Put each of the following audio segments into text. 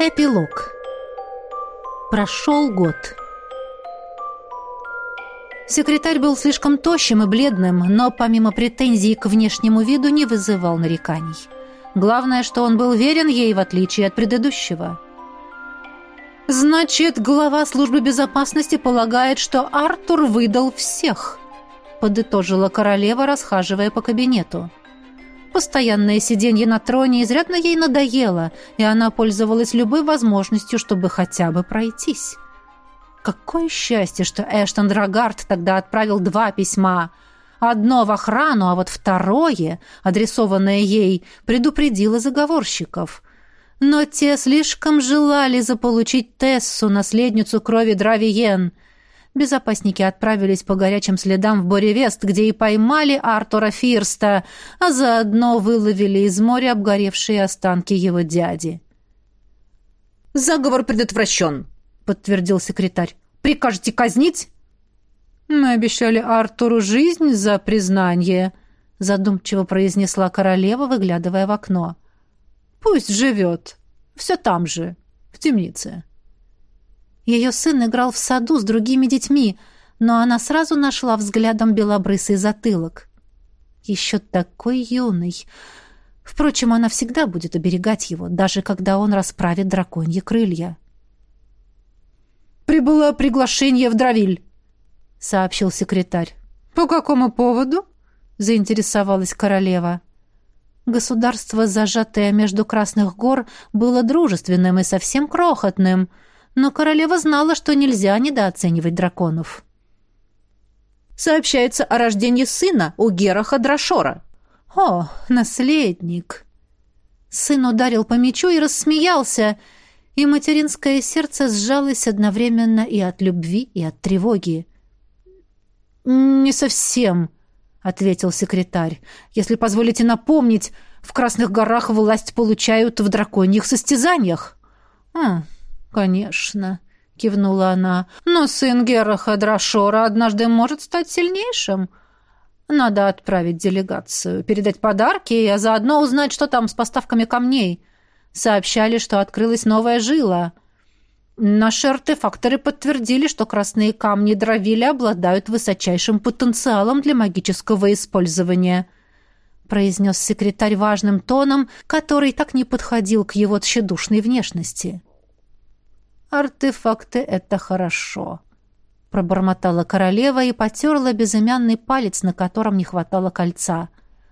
Эпилог. Прошел год. Секретарь был слишком тощим и бледным, но помимо претензий к внешнему виду не вызывал нареканий. Главное, что он был верен ей, в отличие от предыдущего. «Значит, глава службы безопасности полагает, что Артур выдал всех», — подытожила королева, расхаживая по кабинету. Постоянное сиденье на троне изрядно ей надоело, и она пользовалась любой возможностью, чтобы хотя бы пройтись. Какое счастье, что Эштон Драгард тогда отправил 2 письма. Одно в охрану, а вот второе, адресованное ей, предупредило заговорщиков. Но те слишком желали заполучить Тессу, наследницу крови Дравиен. Безопасники отправились по горячим следам в Боревест, где и поймали Артура Фирста, а заодно выловили из моря обгоревшие останки его дяди. «Заговор предотвращен», — подтвердил секретарь. «Прикажете казнить?» «Мы обещали Артуру жизнь за признание», — задумчиво произнесла королева, выглядывая в окно. «Пусть живет. Все там же, в темнице». Ее сын играл в саду с другими детьми, но она сразу нашла взглядом белобрысый затылок. Еще такой юный. Впрочем, она всегда будет оберегать его, даже когда он расправит драконьи крылья. «Прибыло приглашение в Дравиль», — сообщил секретарь. «По какому поводу?» — заинтересовалась королева. Государство, зажатое между Красных гор, было дружественным и совсем крохотным, но королева знала, что нельзя недооценивать драконов. «Сообщается о рождении сына у Гераха Драшора». «О, наследник!» Сын ударил по мечу и рассмеялся, и материнское сердце сжалось одновременно и от любви, и от тревоги. «Не совсем», — ответил секретарь. «Если позволите напомнить, в Красных горах власть получают в драконьих состязаниях». «Конечно», — кивнула она, — «но сын Гераха Драшора однажды может стать сильнейшим. Надо отправить делегацию, передать подарки, а заодно узнать, что там с поставками камней. Сообщали, что открылась новая жила. Наши артефакторы подтвердили, что красные камни Дравиля обладают высочайшим потенциалом для магического использования», — произнес секретарь важным тоном, который так не подходил к его тщедушной внешности. «Артефакты — это хорошо», — пробормотала королева и потерла безымянный палец, на котором не хватало кольца.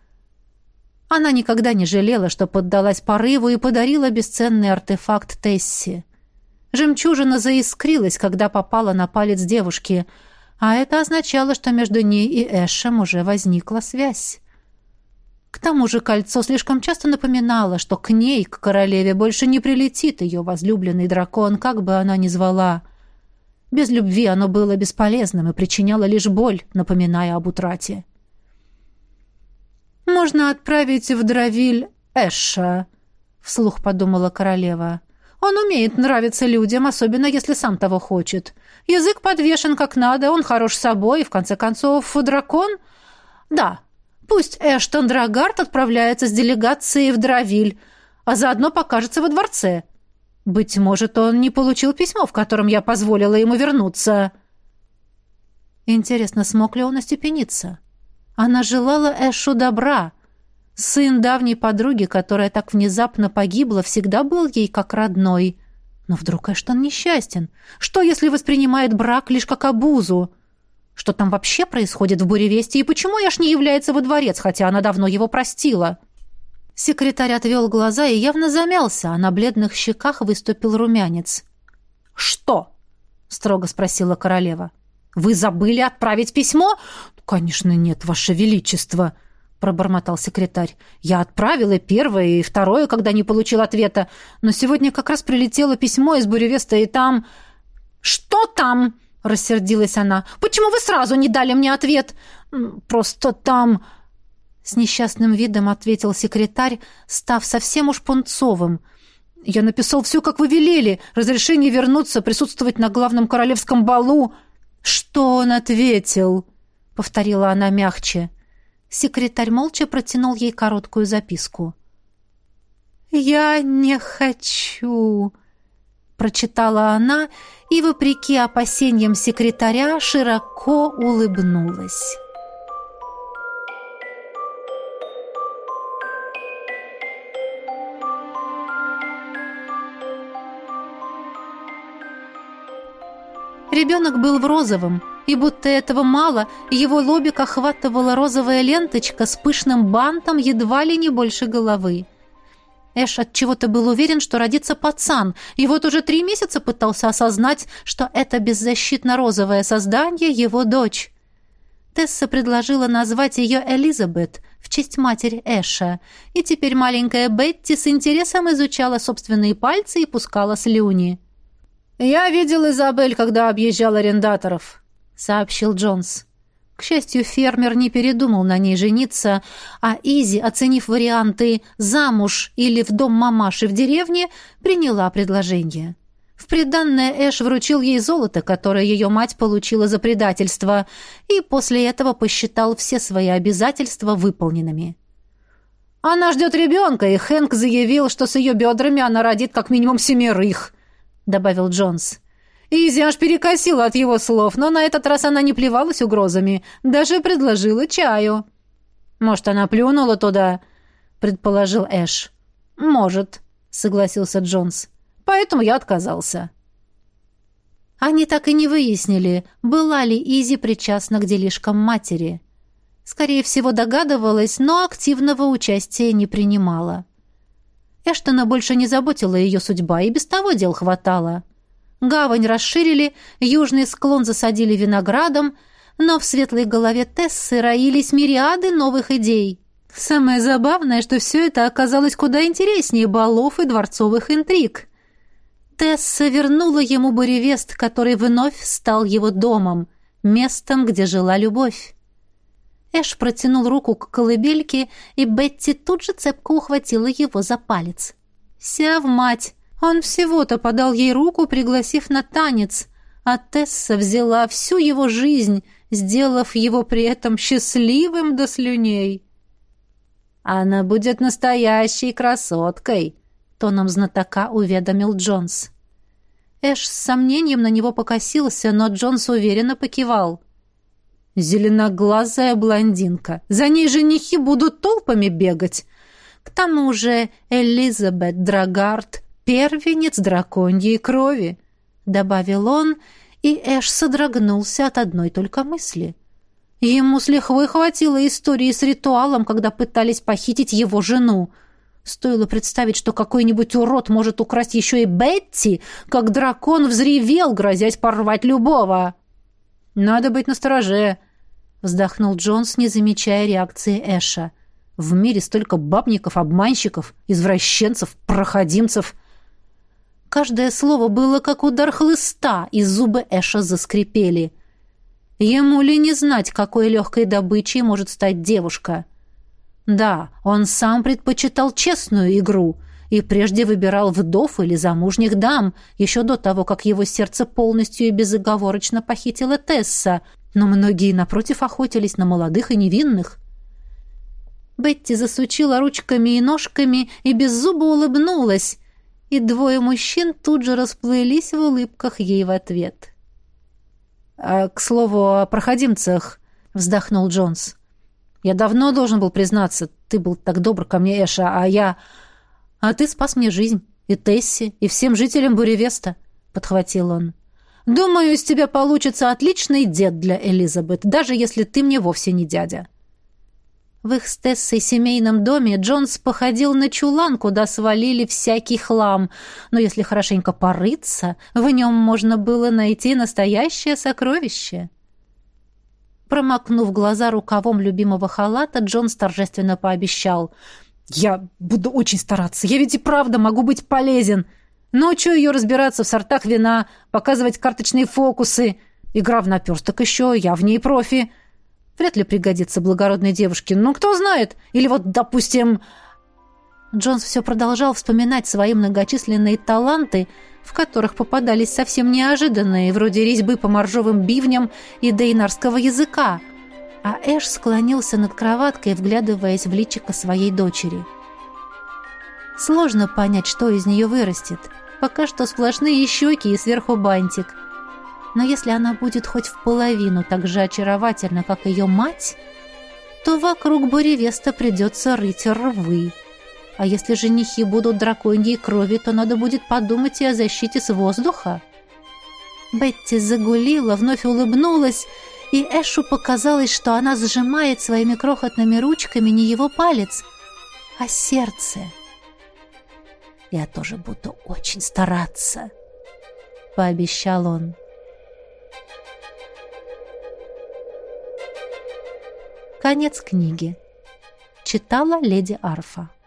Она никогда не жалела, что поддалась порыву и подарила бесценный артефакт Тессе. Жемчужина заискрилась, когда попала на палец девушки, а это означало, что между ней и Эшем уже возникла связь. К тому же кольцо слишком часто напоминало, что к ней, к королеве, больше не прилетит ее возлюбленный дракон, как бы она ни звала. Без любви оно было бесполезным и причиняло лишь боль, напоминая об утрате. «Можно отправить в Дравиль Эша», — вслух подумала королева. «Он умеет нравиться людям, особенно если сам того хочет. Язык подвешен как надо, он хорош собой, и, в конце концов, дракон? Да». Пусть Эштон Драгард отправляется с делегацией в Дравиль, а заодно покажется во дворце. Быть может, он не получил письмо, в котором я позволила ему вернуться. Интересно, смог ли он остепениться? Она желала Эшу добра. Сын давней подруги, которая так внезапно погибла, всегда был ей как родной. Но вдруг Эштон несчастен? Что, если воспринимает брак лишь как обузу? Что там вообще происходит в Буревесте и почему Эш не является во дворец, хотя она давно его простила?» Секретарь отвел глаза и явно замялся, а на бледных щеках выступил румянец. «Что?» — строго спросила королева. «Вы забыли отправить письмо?» «Конечно нет, ваше величество», — пробормотал секретарь. «Я отправила первое и второе, когда не получил ответа, но сегодня как раз прилетело письмо из Буревеста, и там...» «Что там?» — рассердилась она. «Почему вы сразу не дали мне ответ?» «Просто там...» С несчастным видом ответил секретарь, став совсем уж пунцовым. «Я написал все, как вы велели. Разрешение вернуться, присутствовать на главном королевском балу». «Что он ответил?» — повторила она мягче. Секретарь молча протянул ей короткую записку. «Я не хочу», прочитала она и, вопреки опасениям секретаря, широко улыбнулась. Ребенок был в розовом, и будто этого мало, его лобик охватывала розовая ленточка с пышным бантом едва ли не больше головы. Эш отчего-то был уверен, что родится пацан, и вот уже 3 месяца пытался осознать, что это беззащитно-розовое создание его дочь. Тесса предложила назвать ее Элизабет в честь матери Эша, и теперь маленькая Бетти с интересом изучала собственные пальцы и пускала слюни. «Я видел Изабель, когда объезжал арендаторов», — сообщил Джонс. К счастью, фермер не передумал на ней жениться, а Изи, оценив варианты «замуж» или «в дом мамаши в деревне», приняла предложение. В приданное Эш вручил ей золото, которое ее мать получила за предательство, и после этого посчитал все свои обязательства выполненными. «Она ждет ребенка, и Хэнк заявил, что с ее бедрами она родит как минимум 7», — добавил Джонс. Изи аж перекосила от его слов, но на этот раз она не плевалась угрозами, даже предложила чаю. «Может, она плюнула туда?» — предположил Эш. «Может», — согласился Джонс. «Поэтому я отказался». Они так и не выяснили, была ли Изи причастна к делишкам матери. Скорее всего, догадывалась, но активного участия не принимала. Эштона больше не заботила ее судьба, и без того дел хватало. Гавань расширили, южный склон засадили виноградом, но в светлой голове Тессы роились мириады новых идей. Самое забавное, что все это оказалось куда интереснее балов и дворцовых интриг. Тесса вернула ему Буревест, который вновь стал его домом, местом, где жила любовь. Эш протянул руку к колыбельке, и Бетти тут же цепко ухватила его за палец. «Ся в мать!» Он всего-то подал ей руку, пригласив на танец, а Тесса взяла всю его жизнь, сделав его при этом счастливым до слюней. «Она будет настоящей красоткой», — тоном знатока уведомил Джонс. Эш с сомнением на него покосился, но Джонс уверенно покивал. «Зеленоглазая блондинка. За ней женихи будут толпами бегать. К тому же Элизабет Драгард — первенец драконьей крови», — добавил он, и Эш содрогнулся от одной только мысли. Ему с лихвой хватило истории с ритуалом, когда пытались похитить его жену. Стоило представить, что какой-нибудь урод может украсть еще и Бетти, как дракон взревел, грозясь порвать любого. «Надо быть настороже», — вздохнул Джонс, не замечая реакции Эша. «В мире столько бабников, обманщиков, извращенцев, проходимцев». Каждое слово было как удар хлыста, и зубы Эша заскрипели. Ему ли не знать, какой легкой добычей может стать девушка? Да, он сам предпочитал честную игру и прежде выбирал вдов или замужних дам, еще до того, как его сердце полностью и безоговорочно похитила Тесса, но многие, напротив, охотились на молодых и невинных. Бетти засучила ручками и ножками и беззубо улыбнулась, и 2 мужчин тут же расплылись в улыбках ей в ответ. «К слову о проходимцах», — вздохнул Джонс. «Я давно должен был признаться, ты был так добр ко мне, Эша, а ты спас мне жизнь, и Тессе, и всем жителям Буревеста», — подхватил он. «Думаю, из тебя получится отличный дед для Элизабет, даже если ты мне вовсе не дядя». В их с Тессой семейном доме Джонс походил на чулан, куда свалили всякий хлам, но если хорошенько порыться, в нем можно было найти настоящее сокровище. Промокнув глаза рукавом любимого халата, Джонс торжественно пообещал: «Я буду очень стараться, я ведь и правда могу быть полезен. Научу ее разбираться в сортах вина, показывать карточные фокусы. Игра в наперсток еще, я в ней профи. Вряд ли пригодится благородной девушке, но кто знает. Или вот, допустим...» Джонс все продолжал вспоминать свои многочисленные таланты, в которых попадались совсем неожиданные, вроде резьбы по моржовым бивням и дейнарского языка. А Эш склонился над кроваткой, вглядываясь в личико своей дочери. Сложно понять, что из нее вырастет. Пока что сплошные щеки и сверху бантик. Но если она будет хоть в половину так же очаровательна, как ее мать, то вокруг Буревеста придется рыть рвы. А если женихи будут драконьей крови, то надо будет подумать и о защите с воздуха. Бетти загулила, вновь улыбнулась, и Эшу показалось, что она сжимает своими крохотными ручками не его палец, а сердце. «Я тоже буду очень стараться», — пообещал он. Конец книги. Читала леди Арфа.